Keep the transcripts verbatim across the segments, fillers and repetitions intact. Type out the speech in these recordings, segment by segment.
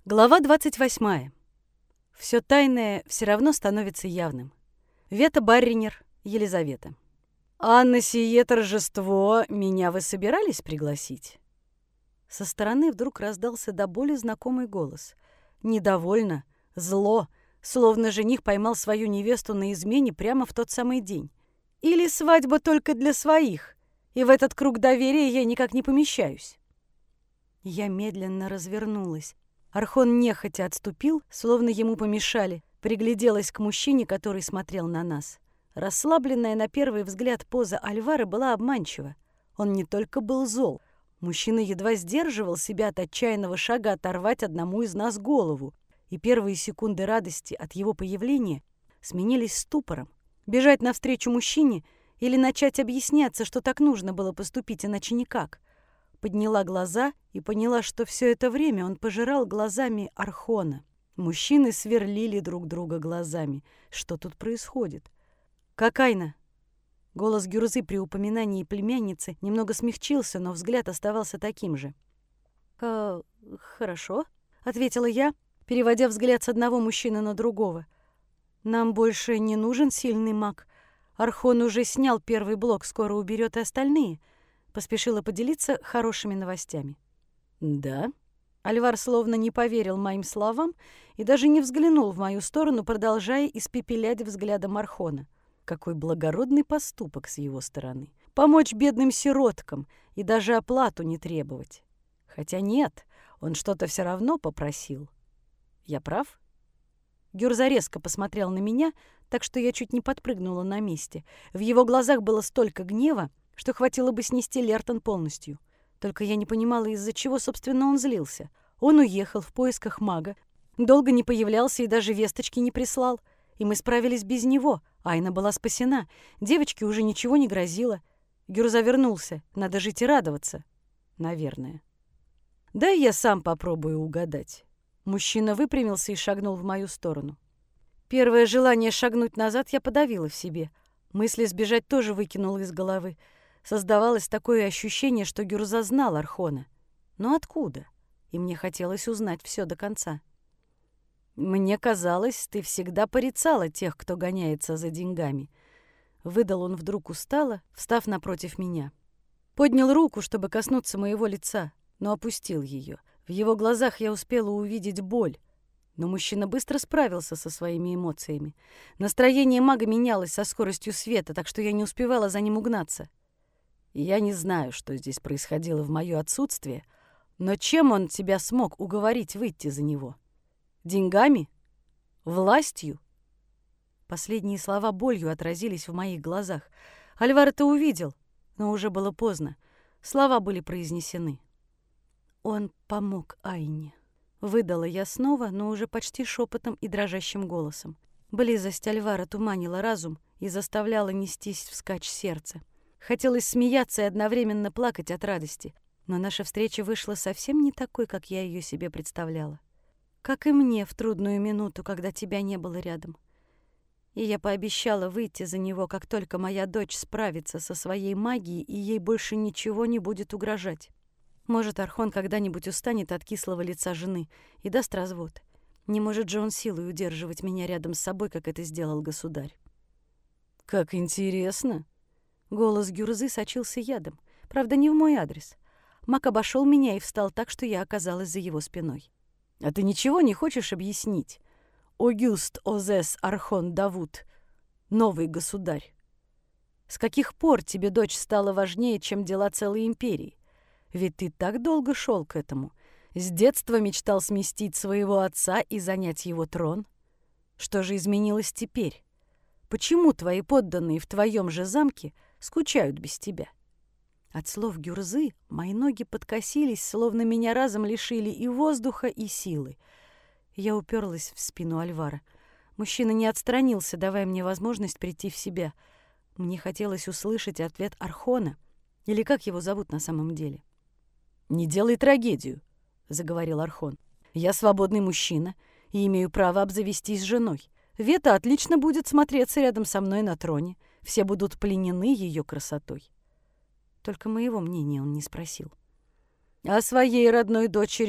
Глава двадцать восьмая. Все тайное все равно становится явным. Вета Барринер, Елизавета. «А на сие торжество меня вы собирались пригласить?» Со стороны вдруг раздался до боли знакомый голос. Недовольно, зло, словно жених поймал свою невесту на измене прямо в тот самый день. «Или свадьба только для своих, и в этот круг доверия я никак не помещаюсь?» Я медленно развернулась. Архон нехотя отступил, словно ему помешали, пригляделась к мужчине, который смотрел на нас. Расслабленная на первый взгляд поза Альвара была обманчива. Он не только был зол. Мужчина едва сдерживал себя от отчаянного шага оторвать одному из нас голову, и первые секунды радости от его появления сменились ступором. Бежать навстречу мужчине или начать объясняться, что так нужно было поступить, иначе никак. Подняла глаза и поняла, что все это время он пожирал глазами Архона. Мужчины сверлили друг друга глазами. Что тут происходит? «Какайна!» Голос Гюрзы при упоминании племянницы немного смягчился, но взгляд оставался таким же. «Э, «Хорошо», — ответила я, переводя взгляд с одного мужчины на другого. «Нам больше не нужен сильный маг. Архон уже снял первый блок, скоро уберет и остальные». Поспешила поделиться хорошими новостями. «Да?» Альвар словно не поверил моим словам и даже не взглянул в мою сторону, продолжая испепелять взглядом Архона. Какой благородный поступок с его стороны. Помочь бедным сироткам и даже оплату не требовать. Хотя нет, он что-то все равно попросил. Я прав? Гюрза резко посмотрел на меня, так что я чуть не подпрыгнула на месте. В его глазах было столько гнева, что хватило бы снести Лертон полностью. Только я не понимала, из-за чего, собственно, он злился. Он уехал в поисках мага, долго не появлялся и даже весточки не прислал. И мы справились без него. Айна была спасена. Девочке уже ничего не грозило. Гюрза вернулся. Надо жить и радоваться. Наверное. Да и я сам попробую угадать. Мужчина выпрямился и шагнул в мою сторону. Первое желание шагнуть назад я подавила в себе. Мысли сбежать тоже выкинула из головы. Создавалось такое ощущение, что Гюрза знал Архона. Но откуда? И мне хотелось узнать все до конца. «Мне казалось, ты всегда порицала тех, кто гоняется за деньгами». Выдал он вдруг устало, встав напротив меня. Поднял руку, чтобы коснуться моего лица, но опустил ее. В его глазах я успела увидеть боль. Но мужчина быстро справился со своими эмоциями. Настроение мага менялось со скоростью света, так что я не успевала за ним угнаться. Я не знаю, что здесь происходило в моё отсутствие, но чем он тебя смог уговорить выйти за него? Деньгами? Властью? Последние слова болью отразились в моих глазах. Альвар это увидел, но уже было поздно. Слова были произнесены. Он помог Айне. Выдала я снова, но уже почти шепотом и дрожащим голосом. Близость Альвара туманила разум и заставляла нестись вскачь сердце. Хотелось смеяться и одновременно плакать от радости, но наша встреча вышла совсем не такой, как я ее себе представляла. Как и мне в трудную минуту, когда тебя не было рядом. И я пообещала выйти за него, как только моя дочь справится со своей магией, и ей больше ничего не будет угрожать. Может, Архон когда-нибудь устанет от кислого лица жены и даст развод. Не может же он силой удерживать меня рядом с собой, как это сделал государь. «Как интересно!» Голос Гюрзы сочился ядом. Правда, не в мой адрес. Маг обошел меня и встал так, что я оказалась за его спиной. «А ты ничего не хочешь объяснить? Огюст Озес Архон Давуд, новый государь. С каких пор тебе дочь стала важнее, чем дела целой империи? Ведь ты так долго шел к этому. С детства мечтал сместить своего отца и занять его трон. Что же изменилось теперь? Почему твои подданные в твоем же замке скучают без тебя?» От слов Гюрзы мои ноги подкосились, словно меня разом лишили и воздуха, и силы. Я уперлась в спину Альвара. Мужчина не отстранился, давая мне возможность прийти в себя. Мне хотелось услышать ответ Архона, или как его зовут на самом деле. «Не делай трагедию», — заговорил Архон. «Я свободный мужчина и имею право обзавестись женой. Вета отлично будет смотреться рядом со мной на троне. Все будут пленены ее красотой». Только моего мнения он не спросил. «О своей родной дочери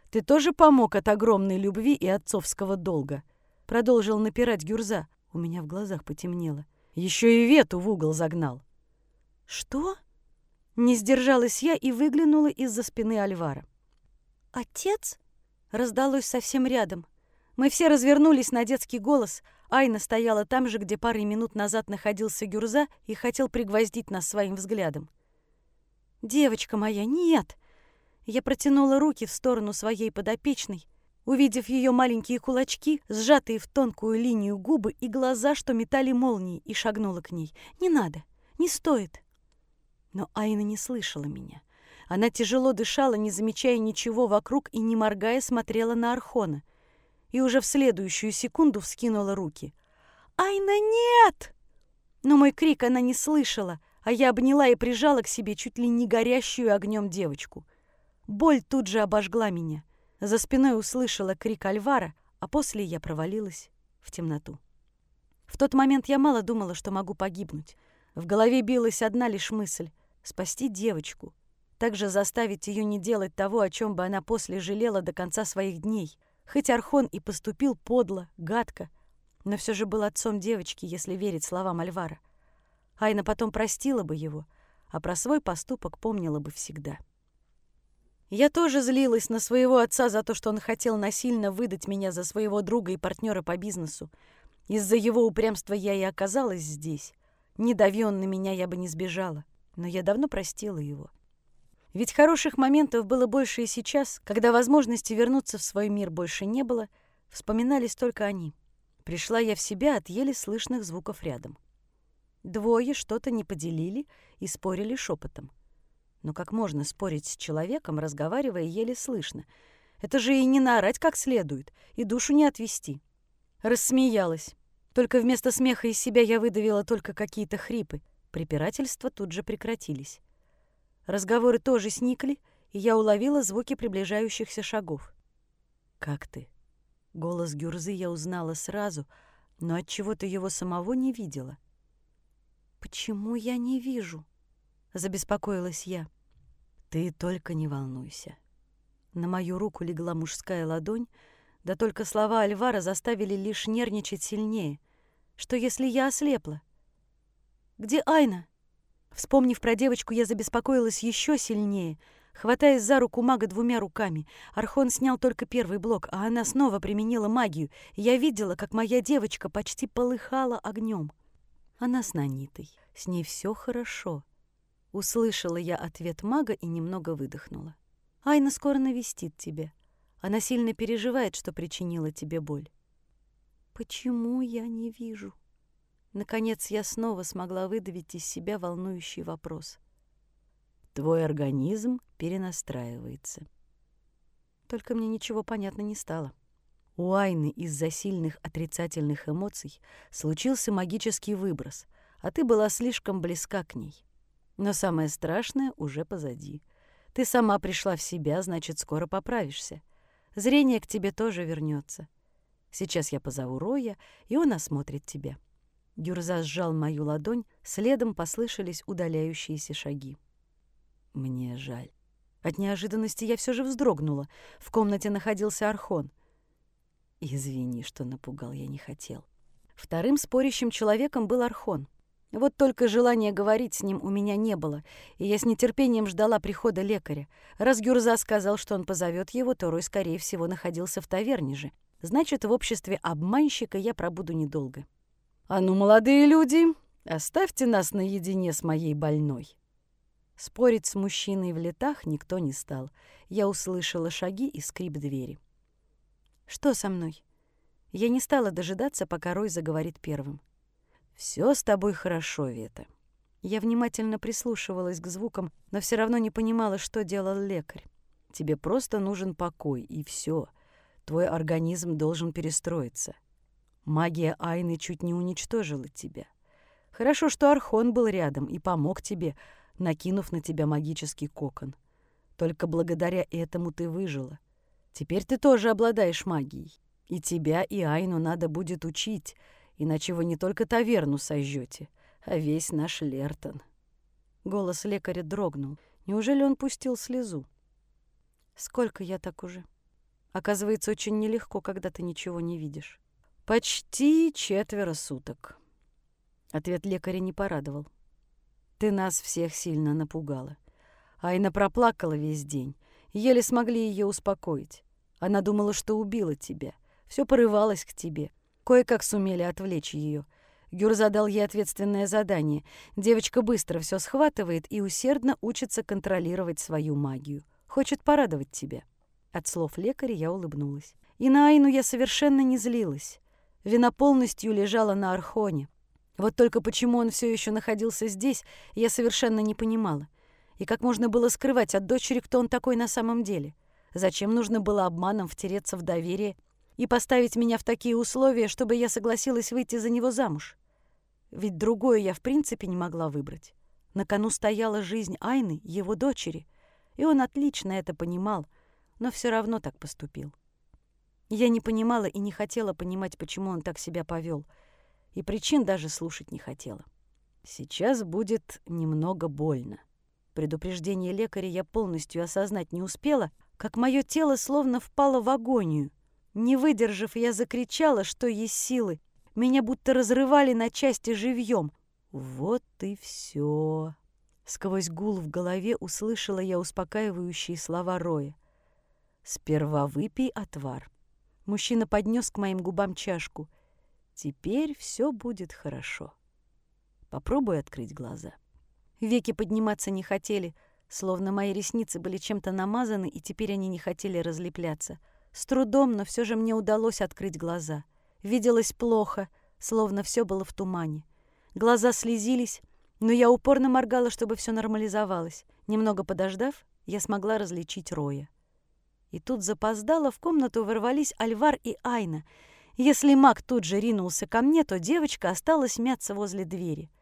Ты тоже помог от огромной любви и отцовского долга. Продолжил напирать Гюрза. У меня в глазах потемнело. Еще и Вету в угол загнал. Что? Не сдержалась я и выглянула из-за спины Альвара. Отец? Раздалось совсем рядом. Мы все развернулись на детский голос. Айна стояла там же, где пару минут назад находился Гюрза и хотел пригвоздить нас своим взглядом. «Девочка моя, нет!» Я протянула руки в сторону своей подопечной, увидев ее маленькие кулачки, сжатые в тонкую линию губы и глаза, что метали молнии, и шагнула к ней. «Не надо, не стоит!» Но Айна не слышала меня. Она тяжело дышала, не замечая ничего вокруг и, не моргая, смотрела на Архона. И уже в следующую секунду вскинула руки. «Айна, нет!» Но мой крик она не слышала, а я обняла и прижала к себе чуть ли не горящую огнем девочку. Боль тут же обожгла меня. За спиной услышала крик Альвара, а после я провалилась в темноту. В тот момент я мало думала, что могу погибнуть. В голове билась одна лишь мысль — спасти девочку. Также заставить ее не делать того, о чем бы она после жалела до конца своих дней. Хоть Архон и поступил подло, гадко, но все же был отцом девочки, если верить словам Альвара. Айна потом простила бы его, а про свой поступок помнила бы всегда. Я тоже злилась на своего отца за то, что он хотел насильно выдать меня за своего друга и партнера по бизнесу. Из-за его упрямства я и оказалась здесь. Не дави он на меня, я бы не сбежала. Но я давно простила его. Ведь хороших моментов было больше и сейчас, когда возможности вернуться в свой мир больше не было, вспоминались только они. Пришла я в себя от еле слышных звуков рядом. Двое что-то не поделили и спорили шепотом. Но как можно спорить с человеком, разговаривая еле слышно? Это же и не наорать как следует, и душу не отвести. Рассмеялась. Только вместо смеха из себя я выдавила только какие-то хрипы. Препирательства тут же прекратились. Разговоры тоже сникли, и я уловила звуки приближающихся шагов. «Как ты?» Голос Гюрзы я узнала сразу, но отчего-то его самого не видела. «Почему я не вижу?» — забеспокоилась я. «Ты только не волнуйся». На мою руку легла мужская ладонь, да только слова Альвара заставили лишь нервничать сильнее. Что если я ослепла? «Где Айна?» Вспомнив про девочку, я забеспокоилась еще сильнее, хватаясь за руку мага двумя руками. Архон снял только первый блок, а она снова применила магию. Я видела, как моя девочка почти полыхала огнем. Она с Нанитой. С ней все хорошо. Услышала я ответ мага и немного выдохнула. Айна скоро навестит тебя. Она сильно переживает, что причинила тебе боль. Почему я не вижу? Наконец я снова смогла выдавить из себя волнующий вопрос. Твой организм перенастраивается. Только мне ничего понятно не стало. У Айны из-за сильных отрицательных эмоций случился магический выброс, а ты была слишком близка к ней. Но самое страшное уже позади. Ты сама пришла в себя, значит, скоро поправишься. Зрение к тебе тоже вернется. Сейчас я позову Роя, и он осмотрит тебя. Гюрза сжал мою ладонь, следом послышались удаляющиеся шаги. Мне жаль. От неожиданности я все же вздрогнула. В комнате находился Архон. Извини, что напугал, я не хотел. Вторым спорящим человеком был Архон. Вот только желания говорить с ним у меня не было, и я с нетерпением ждала прихода лекаря. Раз Гюрза сказал, что он позовет его, то Рой, скорее всего, находился в таверне же. Значит, в обществе обманщика я пробуду недолго. «А ну, молодые люди, оставьте нас наедине с моей больной». Спорить с мужчиной в летах никто не стал. Я услышала шаги и скрип двери. «Что со мной?» Я не стала дожидаться, пока Рой заговорит первым. «Все с тобой хорошо, Вета». Я внимательно прислушивалась к звукам, но все равно не понимала, что делал лекарь. «Тебе просто нужен покой, и все. Твой организм должен перестроиться. Магия Айны чуть не уничтожила тебя. Хорошо, что Архон был рядом и помог тебе, накинув на тебя магический кокон. Только благодаря этому ты выжила. Теперь ты тоже обладаешь магией. И тебя, и Айну надо будет учить, иначе вы не только таверну сожжете, а весь наш Лертон». Голос лекаря дрогнул. Неужели он пустил слезу? «Сколько я так уже?» Оказывается, очень нелегко, когда ты ничего не видишь. Почти четверо суток. Ответ лекаря не порадовал. Ты нас всех сильно напугала. Айна проплакала весь день. Еле смогли ее успокоить. Она думала, что убила тебя. Все порывалось к тебе. Кое-как сумели отвлечь ее. Гюрза дал ей ответственное задание. Девочка быстро все схватывает и усердно учится контролировать свою магию. Хочет порадовать тебя. От слов лекаря я улыбнулась. И на Айну я совершенно не злилась. Вина полностью лежала на Архоне. Вот только почему он все еще находился здесь, я совершенно не понимала. И как можно было скрывать от дочери, кто он такой на самом деле? Зачем нужно было обманом втереться в доверие и поставить меня в такие условия, чтобы я согласилась выйти за него замуж? Ведь другое я в принципе не могла выбрать. На кону стояла жизнь Айны, его дочери, и он отлично это понимал, но все равно так поступил. Я не понимала и не хотела понимать, почему он так себя повел, и причин даже слушать не хотела. Сейчас будет немного больно. Предупреждение лекаря я полностью осознать не успела, как мое тело словно впало в агонию. Не выдержав, я закричала, что есть силы. Меня будто разрывали на части живьем. Вот и все. Сквозь гул в голове услышала я успокаивающие слова Роя. «Сперва выпей отвар». Мужчина поднес к моим губам чашку. «Теперь все будет хорошо. Попробуй открыть глаза». Веки подниматься не хотели, словно мои ресницы были чем-то намазаны, и теперь они не хотели разлепляться. С трудом, но все же мне удалось открыть глаза. Виделось плохо, словно все было в тумане. Глаза слезились, но я упорно моргала, чтобы все нормализовалось. Немного подождав, я смогла различить Роя. И тут запоздало, в комнату ворвались Альвар и Айна. Если маг тут же ринулся ко мне, то девочка осталась мяться возле двери.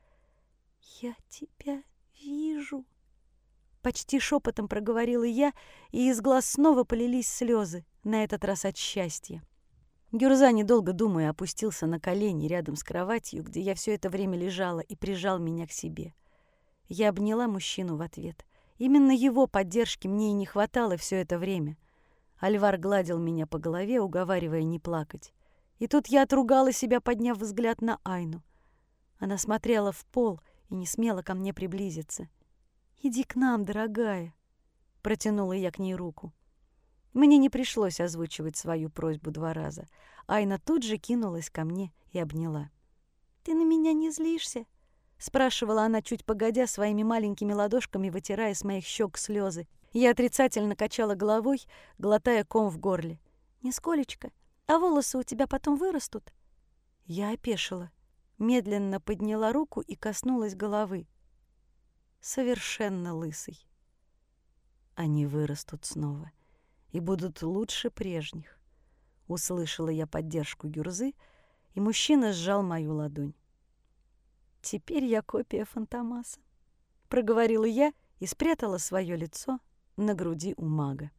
«Я тебя вижу», — почти шепотом проговорила я, и из глаз снова полились слезы, на этот раз от счастья. Гюрза, недолго думая, опустился на колени рядом с кроватью, где я все это время лежала, и прижал меня к себе. Я обняла мужчину в ответ. Именно его поддержки мне и не хватало все это время. Альвар гладил меня по голове, уговаривая не плакать. И тут я отругала себя, подняв взгляд на Айну. Она смотрела в пол и не смела ко мне приблизиться. «Иди к нам, дорогая», — протянула я к ней руку. Мне не пришлось озвучивать свою просьбу два раза. Айна тут же кинулась ко мне и обняла. «Ты на меня не злишься?» — спрашивала она, чуть погодя, своими маленькими ладошками вытирая с моих щек слезы. Я отрицательно качала головой, глотая ком в горле. «Нисколечко. А волосы у тебя потом вырастут?» Я опешила, медленно подняла руку и коснулась головы. Совершенно лысый. Они вырастут снова и будут лучше прежних. Услышала я поддержку Гюрзы, и мужчина сжал мою ладонь. «Теперь я копия Фантомаса», — проговорила я и спрятала свое лицо на груди у мага.